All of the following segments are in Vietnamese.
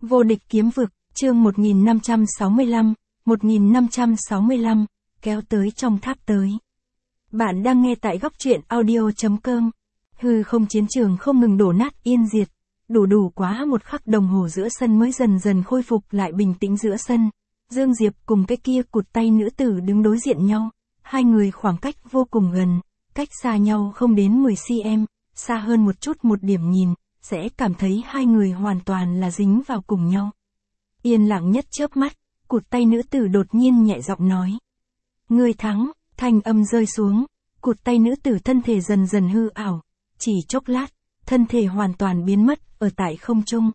Vô địch kiếm vực, chương 1565, kéo tới trong tháp tới. Bạn đang nghe tại góc truyện audio.com. Hư không chiến trường không ngừng đổ nát yên diệt. Đủ quá một khắc đồng hồ giữa sân mới dần dần khôi phục lại bình tĩnh giữa sân. Dương Diệp cùng cái kia cụt tay nữ tử đứng đối diện nhau. Hai người khoảng cách vô cùng gần, cách xa nhau không đến 10 cm, xa hơn một chút một điểm nhìn, sẽ cảm thấy hai người hoàn toàn là dính vào cùng nhau. Yên lặng nhất chớp mắt, cụt tay nữ tử đột nhiên nhẹ giọng nói. Ngươi thắng, thanh âm rơi xuống, cụt tay nữ tử thân thể dần dần hư ảo, chỉ chốc lát, thân thể hoàn toàn biến mất ở tại không trung.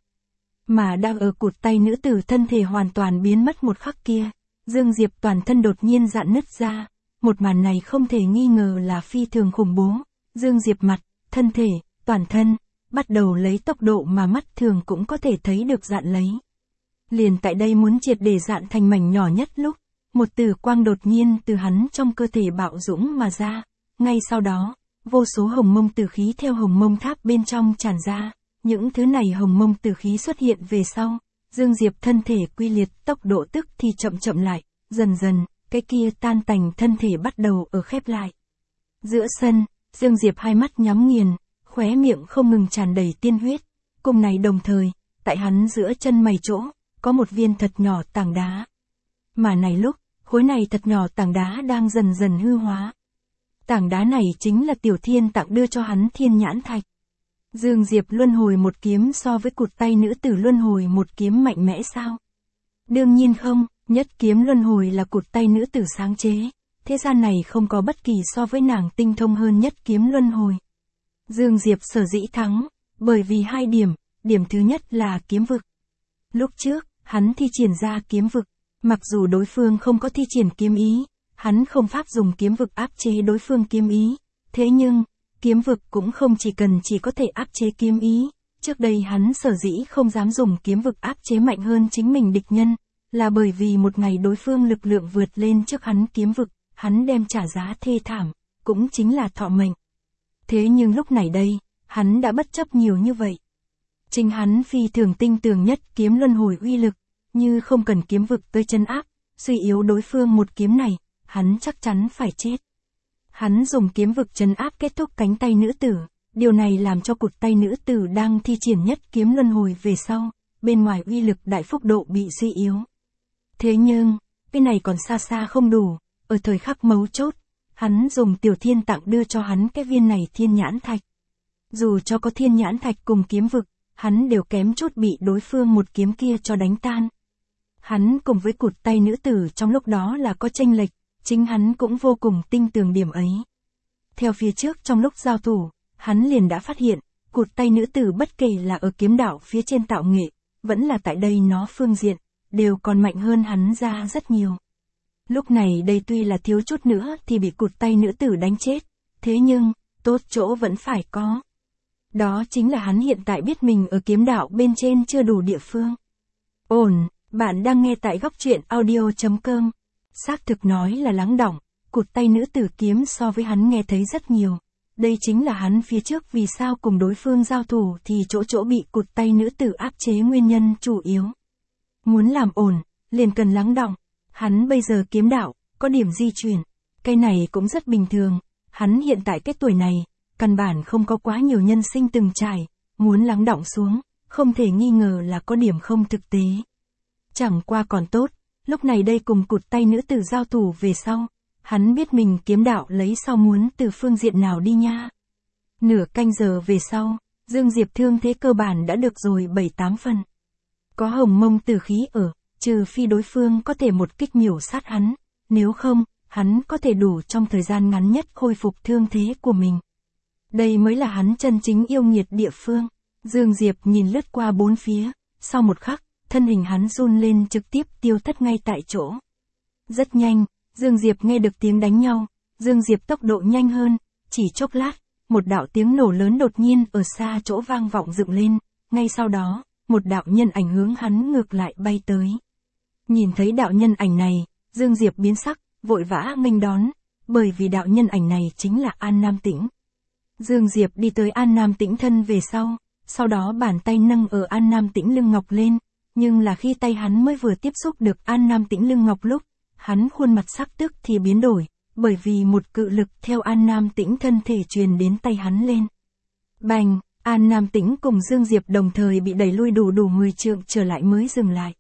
Mà đang ở cụt tay nữ tử thân thể hoàn toàn biến mất một khắc kia, Dương Diệp toàn thân đột nhiên rạn nứt ra, một màn này không thể nghi ngờ là phi thường khủng bố. Dương Diệp mặt, thân thể, toàn thân, bắt đầu lấy tốc độ mà mắt thường cũng có thể thấy được rạn lấy. Liền tại đây muốn triệt để rạn thành mảnh nhỏ nhất lúc, một tử quang đột nhiên từ hắn trong cơ thể bạo dũng mà ra, ngay sau đó, vô số hồng mông tử khí theo hồng mông tháp bên trong tràn ra, những thứ này hồng mông tử khí xuất hiện về sau, Dương Diệp thân thể quy liệt tốc độ tức thì chậm lại, dần dần, cái kia tan tành thân thể bắt đầu ở khép lại. Giữa sân, Dương Diệp hai mắt nhắm nghiền, khóe miệng không ngừng tràn đầy tiên huyết, cùng này đồng thời, tại hắn giữa chân mày chỗ, có một viên thật nhỏ tảng đá. Mà này lúc, khối này thật nhỏ tảng đá đang dần dần hư hóa. Tảng đá này chính là Tiểu Thiên tặng đưa cho hắn thiên nhãn thạch. Dương Diệp luân hồi một kiếm so với cụt tay nữ tử luân hồi một kiếm mạnh mẽ sao? Đương nhiên không, nhất kiếm luân hồi là cụt tay nữ tử sáng chế. Thế gian này không có bất kỳ so với nàng tinh thông hơn nhất kiếm luân hồi. Dương Diệp sở dĩ thắng, bởi vì hai điểm, điểm thứ nhất là kiếm vực. Lúc trước, hắn thi triển ra kiếm vực, mặc dù đối phương không có thi triển kiếm ý, hắn không pháp dùng kiếm vực áp chế đối phương kiếm ý, thế nhưng, kiếm vực cũng không chỉ có thể áp chế kiếm ý, trước đây hắn sở dĩ không dám dùng kiếm vực áp chế mạnh hơn chính mình địch nhân, là bởi vì một ngày đối phương lực lượng vượt lên trước hắn kiếm vực, hắn đem trả giá thê thảm, cũng chính là thọ mệnh. Thế nhưng lúc này đây, hắn đã bất chấp nhiều như vậy. Chính hắn phi thường tinh tường nhất kiếm luân hồi uy lực, như không cần kiếm vực tới chân áp, suy yếu đối phương một kiếm này, hắn chắc chắn phải chết. Hắn dùng kiếm vực trấn áp kết thúc cánh tay nữ tử, điều này làm cho cụt tay nữ tử đang thi triển nhất kiếm luân hồi về sau, bên ngoài uy lực đại phúc độ bị suy yếu. Thế nhưng, cái này còn xa xa không đủ, ở thời khắc mấu chốt, hắn dùng Tiểu Thiên tặng đưa cho hắn cái viên này thiên nhãn thạch. Dù cho có thiên nhãn thạch cùng kiếm vực, hắn đều kém chút bị đối phương một kiếm kia cho đánh tan. Hắn cùng với cụt tay nữ tử trong lúc đó là có chênh lệch, chính hắn cũng vô cùng tinh tường điểm ấy. Theo phía trước trong lúc giao thủ, hắn liền đã phát hiện, cụt tay nữ tử bất kể là ở kiếm đạo phía trên tạo nghệ, vẫn là tại đây nó phương diện, đều còn mạnh hơn hắn ra rất nhiều. Lúc này đây tuy là thiếu chút nữa thì bị cụt tay nữ tử đánh chết, thế nhưng, tốt chỗ vẫn phải có. Đó chính là hắn hiện tại biết mình ở kiếm đạo bên trên chưa đủ địa phương. Bạn đang nghe tại góc truyện audio.com. Xác thực nói là lắng đọng, cụt tay nữ tử kiếm so với hắn nghe thấy rất nhiều. Đây chính là hắn phía trước vì sao cùng đối phương giao thủ thì chỗ bị cụt tay nữ tử áp chế nguyên nhân chủ yếu. Muốn làm ổn, liền cần lắng đọng. Hắn bây giờ kiếm đạo, có điểm di chuyển. Cái này cũng rất bình thường. Hắn hiện tại cái tuổi này, căn bản không có quá nhiều nhân sinh từng trải. Muốn lắng đọng xuống, không thể nghi ngờ là có điểm không thực tế. Chẳng qua còn tốt, lúc này đây cùng cụt tay nữ tử giao thủ về sau, hắn biết mình kiếm đạo lấy sau muốn từ phương diện nào đi nha. Nửa canh giờ về sau, Dương Diệp thương thế cơ bản đã được rồi 7-8 phần. Có hồng mông tử khí ở, trừ phi đối phương có thể một kích miểu sát hắn, nếu không, hắn có thể đủ trong thời gian ngắn nhất khôi phục thương thế của mình. Đây mới là hắn chân chính yêu nghiệt địa phương. Dương Diệp nhìn lướt qua bốn phía, sau một khắc, thân hình hắn run lên trực tiếp tiêu thất ngay tại chỗ. Rất nhanh, Dương Diệp nghe được tiếng đánh nhau, Dương Diệp tốc độ nhanh hơn, chỉ chốc lát, một đạo tiếng nổ lớn đột nhiên ở xa chỗ vang vọng dựng lên, ngay sau đó, một đạo nhân ảnh hướng hắn ngược lại bay tới. Nhìn thấy đạo nhân ảnh này, Dương Diệp biến sắc, vội vã nghênh đón, bởi vì đạo nhân ảnh này chính là An Nam Tĩnh. Dương Diệp đi tới An Nam Tĩnh thân về sau đó bàn tay nâng ở An Nam Tĩnh lưng ngọc lên, nhưng là khi tay hắn mới vừa tiếp xúc được An Nam Tĩnh lưng ngọc lúc, hắn khuôn mặt sắc tức thì biến đổi, bởi vì một cự lực theo An Nam Tĩnh thân thể truyền đến tay hắn lên. Bành, An Nam Tĩnh cùng Dương Diệp đồng thời bị đẩy lui đủ 10 trượng trở lại mới dừng lại.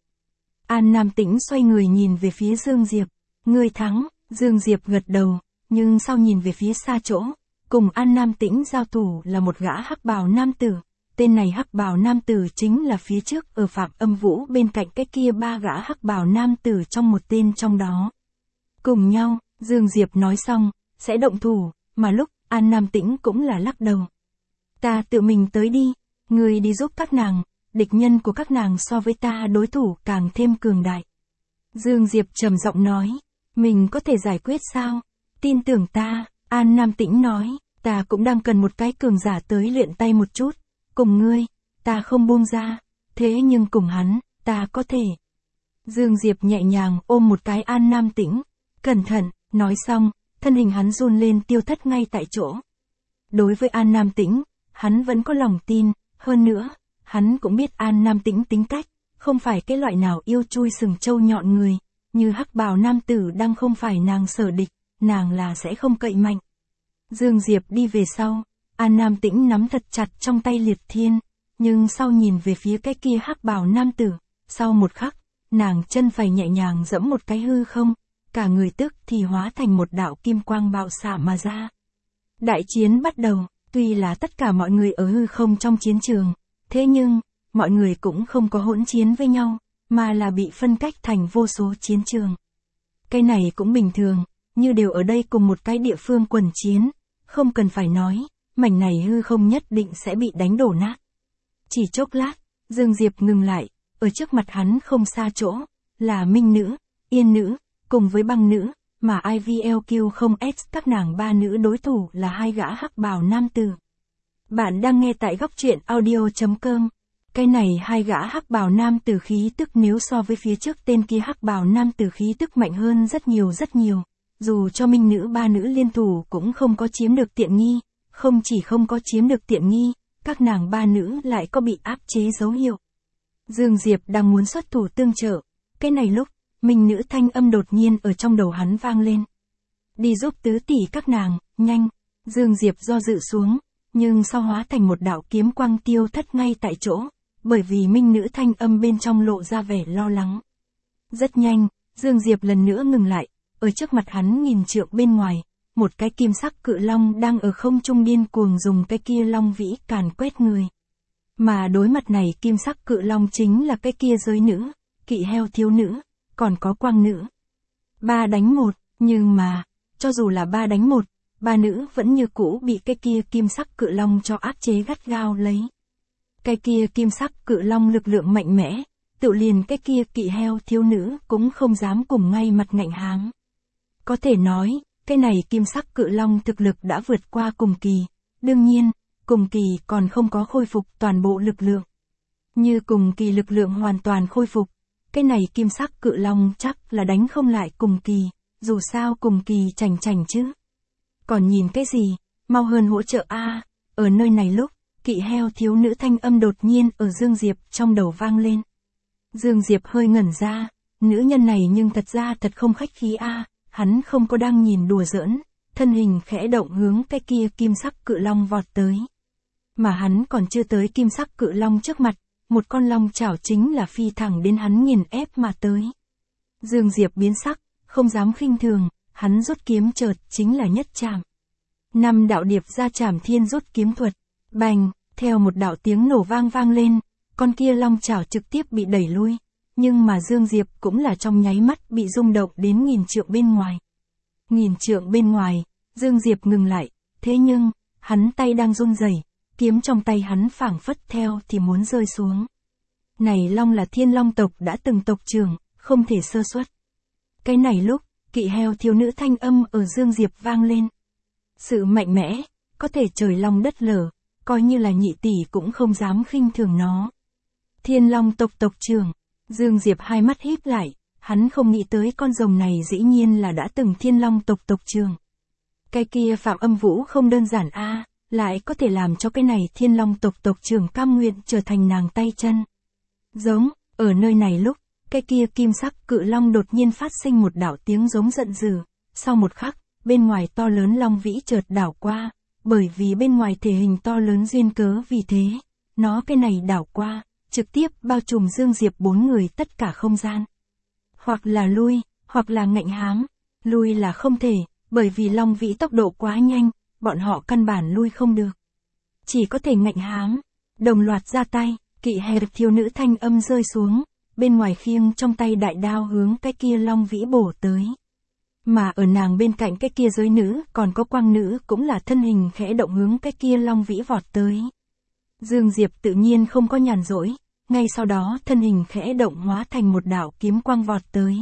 An Nam Tĩnh xoay người nhìn về phía Dương Diệp, ngươi thắng, Dương Diệp gật đầu, nhưng sau nhìn về phía xa chỗ, cùng An Nam Tĩnh giao thủ là một gã hắc bào nam tử, tên này hắc bào nam tử chính là phía trước ở Phạm Âm Vũ bên cạnh cái kia 3 gã hắc bào nam tử trong một tên trong đó. Cùng nhau, Dương Diệp nói xong, sẽ động thủ, mà lúc An Nam Tĩnh cũng là lắc đầu. Ta tự mình tới đi, ngươi đi giúp các nàng, địch nhân của các nàng so với ta đối thủ càng thêm cường đại. Dương Diệp trầm giọng nói, mình có thể giải quyết sao? Tin tưởng ta, An Nam Tĩnh nói, ta cũng đang cần một cái cường giả tới luyện tay một chút, cùng ngươi, ta không buông ra, thế nhưng cùng hắn, ta có thể. Dương Diệp nhẹ nhàng ôm một cái An Nam Tĩnh, cẩn thận, nói xong, thân hình hắn run lên tiêu thất ngay tại chỗ. Đối với An Nam Tĩnh, hắn vẫn có lòng tin, hơn nữa, hắn cũng biết An Nam Tĩnh tính cách, không phải cái loại nào yêu chui sừng trâu nhọn người, như hắc bào nam tử đang không phải nàng sở địch, nàng là sẽ không cậy mạnh. Dương Diệp đi về sau, An Nam Tĩnh nắm thật chặt trong tay Liệt Thiên, nhưng sau nhìn về phía cái kia hắc bào nam tử, sau một khắc, nàng chân phải nhẹ nhàng giẫm một cái hư không, cả người tức thì hóa thành một đạo kim quang bạo xạ mà ra. Đại chiến bắt đầu, tuy là tất cả mọi người ở hư không trong chiến trường, thế nhưng, mọi người cũng không có hỗn chiến với nhau, mà là bị phân cách thành vô số chiến trường. Cái này cũng bình thường, như đều ở đây cùng một cái địa phương quần chiến, không cần phải nói, mảnh này hư không nhất định sẽ bị đánh đổ nát. Chỉ chốc lát, Dương Diệp ngừng lại, ở trước mặt hắn không xa chỗ, là Minh Nữ, Yên Nữ, cùng với Băng Nữ, mà IVLQ không X các nàng 3 nữ đối thủ là 2 gã hắc bào nam tử. Bạn đang nghe tại góc truyện audio.com. Cái này 2 gã hắc bào nam tử khí tức nếu so với phía trước tên kia hắc bào nam tử khí tức mạnh hơn rất nhiều. Dù cho Minh Nữ 3 nữ liên thủ cũng không có chiếm được tiện nghi, không chỉ không có chiếm được tiện nghi, các nàng 3 nữ lại có bị áp chế dấu hiệu. Dương Diệp đang muốn xuất thủ tương trợ, cái này lúc, Minh Nữ thanh âm đột nhiên ở trong đầu hắn vang lên. Đi giúp tứ tỷ các nàng, nhanh. Dương Diệp do dự xuống, nhưng sau hóa thành một đạo kiếm quang tiêu thất ngay tại chỗ, bởi vì Minh Nữ thanh âm bên trong lộ ra vẻ lo lắng. Rất nhanh, Dương Diệp lần nữa ngừng lại, ở trước mặt hắn nghìn trượng bên ngoài, một cái kim sắc cự long đang ở không trung điên cuồng dùng cái kia long vĩ càn quét người. Mà đối mặt này kim sắc cự long chính là cái kia giới nữ, kỵ heo thiếu nữ, còn có quang nữ. 3 đánh 1, nhưng mà, cho dù là 3 đánh 1, 3 nữ vẫn như cũ bị cái kia kim sắc cự long cho áp chế gắt gao lấy. Cái kia kim sắc cự long lực lượng mạnh mẽ, tự liền cái kia kỵ heo thiếu nữ cũng không dám cùng ngay mặt ngạnh háng. Có thể nói, cái này kim sắc cự long thực lực đã vượt qua cùng kỳ, đương nhiên, cùng kỳ còn không có khôi phục toàn bộ lực lượng. Như cùng kỳ lực lượng hoàn toàn khôi phục, cái này kim sắc cự long chắc là đánh không lại cùng kỳ, dù sao cùng kỳ chảnh chứ. Còn nhìn cái gì, mau hơn hỗ trợ a. Ở nơi này lúc, kỵ heo thiếu nữ thanh âm đột nhiên ở Dương Diệp trong đầu vang lên. Dương Diệp hơi ngẩn ra, nữ nhân này nhưng thật ra thật không khách khí a, hắn không có đang nhìn đùa giỡn, thân hình khẽ động hướng cái kia kim sắc cự long vọt tới. Mà hắn còn chưa tới kim sắc cự long trước mặt, một con long chảo chính là phi thẳng đến hắn nghiền ép mà tới. Dương Diệp biến sắc, không dám khinh thường, hắn rút kiếm chợt chính là nhất chạm. 5 đạo điệp ra chảm thiên rút kiếm thuật, bành, theo một đạo tiếng nổ vang lên, con kia long chảo trực tiếp bị đẩy lui, nhưng mà Dương Diệp cũng là trong nháy mắt bị rung động đến nghìn trượng bên ngoài. Nghìn trượng bên ngoài, Dương Diệp ngừng lại, thế nhưng, hắn tay đang run rẩy, kiếm trong tay hắn phảng phất theo thì muốn rơi xuống. Này long là Thiên Long tộc đã từng tộc trưởng, không thể sơ suất. Cái này lúc, kỵ heo thiếu nữ thanh âm ở Dương Diệp vang lên. Sự mạnh mẽ, có thể trời long đất lở, coi như là nhị tỷ cũng không dám khinh thường nó. Thiên Long tộc tộc trưởng, Dương Diệp hai mắt híp lại, hắn không nghĩ tới con rồng này dĩ nhiên là đã từng Thiên Long tộc tộc trưởng. Cái kia Phạm Âm Vũ không đơn giản a, lại có thể làm cho cái này Thiên Long tộc tộc trưởng cam nguyện trở thành nàng tay chân. Giống, Ở nơi này lúc, cái kia kim sắc cự long đột nhiên phát sinh một đạo tiếng giống giận dữ, sau một khắc, bên ngoài to lớn long vĩ chợt đảo qua, bởi vì bên ngoài thể hình to lớn duyên cớ vì thế, nó cái này đảo qua, trực tiếp bao trùm Dương Diệp 4 người tất cả không gian. Hoặc là lui, hoặc là ngạnh hám, lui là không thể, bởi vì long vĩ tốc độ quá nhanh, bọn họ căn bản lui không được. Chỉ có thể ngạnh hám, đồng loạt ra tay, kỵ hẹp thiếu nữ thanh âm rơi xuống, bên ngoài khiêng trong tay đại đao hướng cái kia long vĩ bổ tới. Mà ở nàng bên cạnh cái kia giới nữ còn có quang nữ cũng là thân hình khẽ động hướng cái kia long vĩ vọt tới. Dương Diệp tự nhiên không có nhàn rỗi, ngay sau đó thân hình khẽ động hóa thành một đạo kiếm quang vọt tới.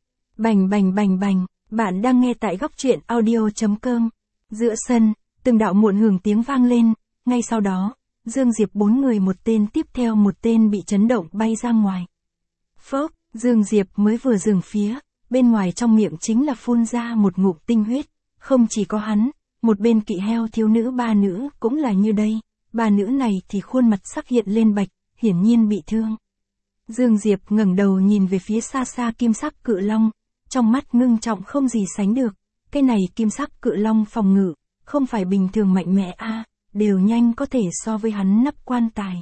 Bành bành bành bành, bạn đang nghe tại góc truyện audio.com. Giữa sân, từng đạo muộn hưởng tiếng vang lên, ngay sau đó, Dương Diệp 4 người một tên tiếp theo một tên bị chấn động bay ra ngoài. Phốc, Dương Diệp mới vừa dừng phía, bên ngoài trong miệng chính là phun ra một ngụm tinh huyết, không chỉ có hắn, một bên kỵ heo thiếu nữ ba nữ cũng là như đây, ba nữ này thì khuôn mặt sắc hiện lên bạch, hiển nhiên bị thương. Dương Diệp ngẩng đầu nhìn về phía xa xa kim sắc cự long, trong mắt ngưng trọng không gì sánh được, cái này kim sắc cự long phòng ngự, không phải bình thường mạnh mẽ a, đều nhanh có thể so với hắn nắp quan tài.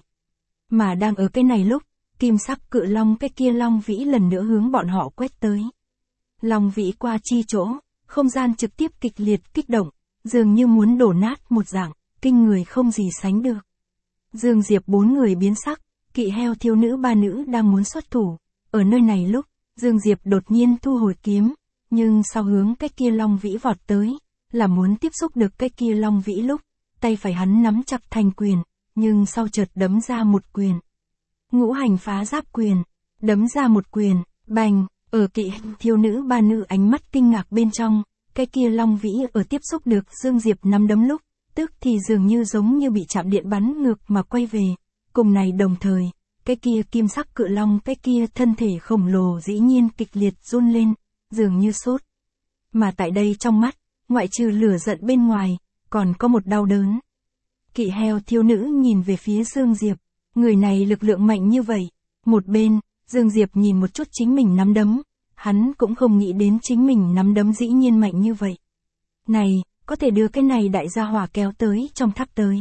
Mà đang ở cái này lúc, kim sắc cự long cái kia long vĩ lần nữa hướng bọn họ quét tới. Long vĩ qua chi chỗ, không gian trực tiếp kịch liệt kích động, dường như muốn đổ nát một dạng, kinh người không gì sánh được. Dương Diệp 4 người biến sắc, kỵ heo thiếu nữ ba nữ đang muốn xuất thủ. Ở nơi này lúc, Dương Diệp đột nhiên thu hồi kiếm, nhưng sau hướng cái kia long vĩ vọt tới, là muốn tiếp xúc được cái kia long vĩ lúc, tay phải hắn nắm chặt thành quyền, nhưng sau chợt đấm ra một quyền. Ngũ hành phá giáp quyền, đấm ra một quyền, bành, ở kỵ thiếu nữ ba nữ ánh mắt kinh ngạc bên trong, cái kia long vĩ ở tiếp xúc được Dương Diệp nắm đấm lúc, tức thì dường như giống như bị chạm điện bắn ngược mà quay về. Cùng này đồng thời, cái kia kim sắc cự long cái kia thân thể khổng lồ dĩ nhiên kịch liệt run lên, dường như sốt. Mà tại đây trong mắt, ngoại trừ lửa giận bên ngoài, còn có một đau đớn. Kỵ heo thiếu nữ nhìn về phía Dương Diệp, người này lực lượng mạnh như vậy. Một bên, Dương Diệp nhìn một chút chính mình nắm đấm, hắn cũng không nghĩ đến chính mình nắm đấm dĩ nhiên mạnh như vậy. Này, có thể đưa cái này đại gia hỏa kéo tới trong tháp tới.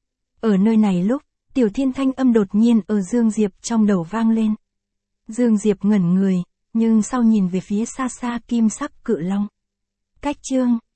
Ở nơi này lúc, Tiểu Thiên thanh âm đột nhiên ở Dương Diệp trong đầu vang lên. Dương Diệp ngẩn người, nhưng sau nhìn về phía xa xa kim sắc cự long. Cách chương